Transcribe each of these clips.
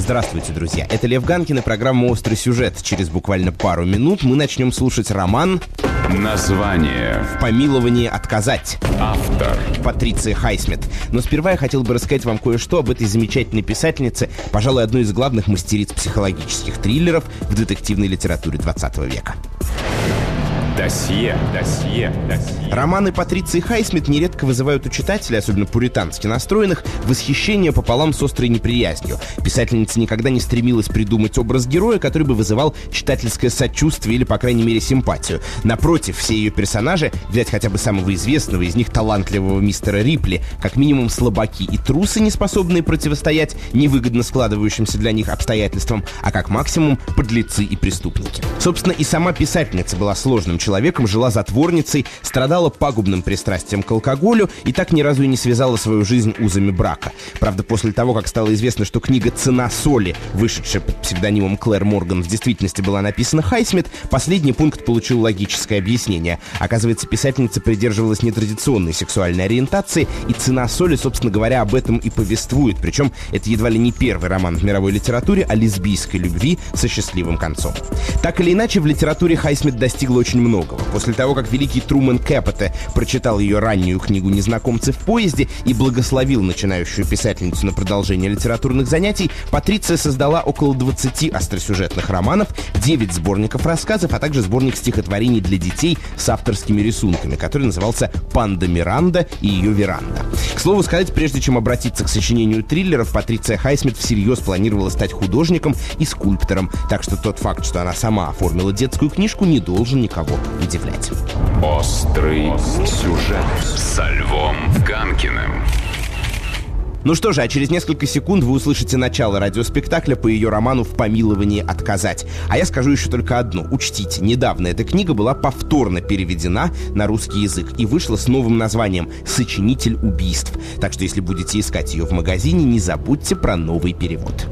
Здравствуйте, друзья. Это Лев Ганкин и программа «Острый сюжет». Через буквально пару минут мы начнем слушать роман Название. «В помиловании отказать». Автор. Патриция Хайсмит. Но сперва я хотел бы рассказать вам кое-что об этой замечательной писательнице, пожалуй, одной из главных мастериц психологических триллеров в детективной литературе 20 века. Досье. Романы Патриции Хайсмит нередко вызывают у читателей, особенно пуритански настроенных, восхищение пополам с острой неприязнью. Писательница никогда не стремилась придумать образ героя, который бы вызывал читательское сочувствие или, по крайней мере, симпатию. Напротив, все ее персонажи, взять хотя бы самого известного из них, талантливого мистера Рипли, как минимум слабаки и трусы, не способные противостоять невыгодно складывающимся для них обстоятельствам, а как максимум подлецы и преступники. Собственно, и сама писательница была сложным человеком, жила затворницей, страдала пагубным пристрастием к алкоголю и так ни разу и не связала свою жизнь узами брака. Правда, после того, как стало известно, что книга «Цена соли», вышедшая под псевдонимом Клэр Морган, в действительности была написана Хайсмит, последний пункт получил логическое объяснение. Оказывается, писательница придерживалась нетрадиционной сексуальной ориентации, и «Цена соли», собственно говоря, об этом и повествует. Причем это едва ли не первый роман в мировой литературе о лесбийской любви со счастливым концом. Так или иначе, в литературе Хайсмит достигла очень многого. После того, как великий Трумэн Кэпоте прочитал ее раннюю книгу «Незнакомцы в поезде» и благословил начинающую писательницу на продолжение литературных занятий, Патриция создала около 20 остросюжетных романов, 9 сборников рассказов, а также сборник стихотворений для детей с авторскими рисунками, который назывался «Панда Миранда и ее веранда». К слову сказать, прежде чем обратиться к сочинению триллеров, Патриция Хайсмит всерьез планировала стать художником и скульптором, так что тот факт, что она сама оформила детскую книжку, не должен никого удивлять. Острый сюжет со Львом Ганкиным. Ну что же, а через несколько секунд вы услышите начало радиоспектакля по ее роману «В помиловании отказать». А я скажу еще только одно. Учтите, недавно эта книга была повторно переведена на русский язык и вышла с новым названием «Сочинитель убийств». Так что если будете искать ее в магазине, не забудьте про новый перевод.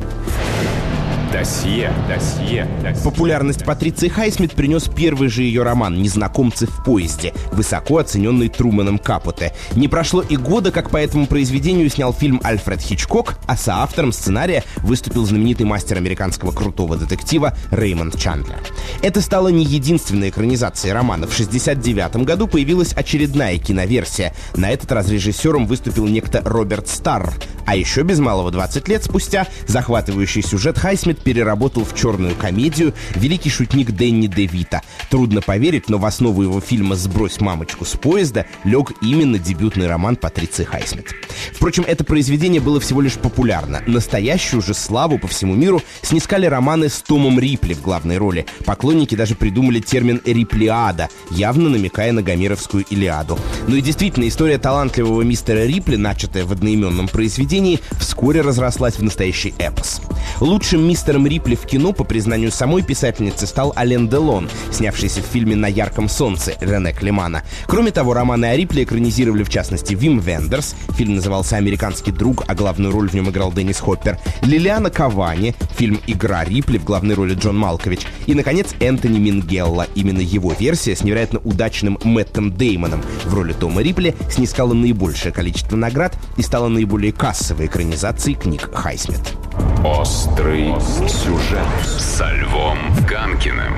Досье. Популярность Патриции Хайсмит принес первый же ее роман «Незнакомцы в поезде», высоко оцененный Трумэном Капоте. Не прошло и года, как по этому произведению снял фильм Альфред Хичкок, а соавтором сценария выступил знаменитый мастер американского крутого детектива Реймонд Чандлер. Это стало не единственной экранизацией романа. В 1969 году появилась очередная киноверсия. На этот раз режиссером выступил некто Роберт Старр. А еще без малого 20 лет спустя захватывающий сюжет Хайсмит переработал в черную комедию великий шутник Дэнни де Вито. Трудно поверить, но в основу его фильма «Сбрось мамочку с поезда» лег именно дебютный роман Патриции Хайсмит. Впрочем, это произведение было всего лишь популярно. Настоящую же славу по всему миру снискали романы с Томом Рипли в главной роли. Поклонники даже придумали термин «Риплиада», явно намекая на гомеровскую Илиаду. Ну и действительно, история талантливого мистера Рипли, начатая в одноименном произведении, вскоре разрослась в настоящий эпос. Лучшим мистером Рипли в кино, по признанию самой писательницы, стал Ален Делон, снявшийся в фильме «На ярком солнце» Рене Клемана. Кроме того, романы о Рипли экранизировали, в частности, Вим Вендерс, фильм назывался «Американский друг», а главную роль в нем играл Деннис Хоппер, Лилиана Кавани, фильм «Игра Рипли», в главной роли Джон Малкович, и, наконец, Энтони Мингелла. Именно его версия с невероятно удачным Мэттом Деймоном в роли Тома Рипли снискала наибольшее количество наград и стала наиболее кассовой экранизацией книг Хайсмит. Острый сюжет со Львом Ганкиным.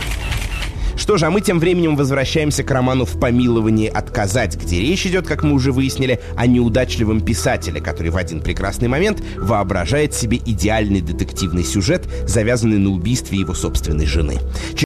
Что же, а мы тем временем возвращаемся к роману «В помиловании отказать», где речь идет, как мы уже выяснили, о неудачливом писателе, который в один прекрасный момент воображает себе идеальный детективный сюжет, завязанный на убийстве его собственной жены.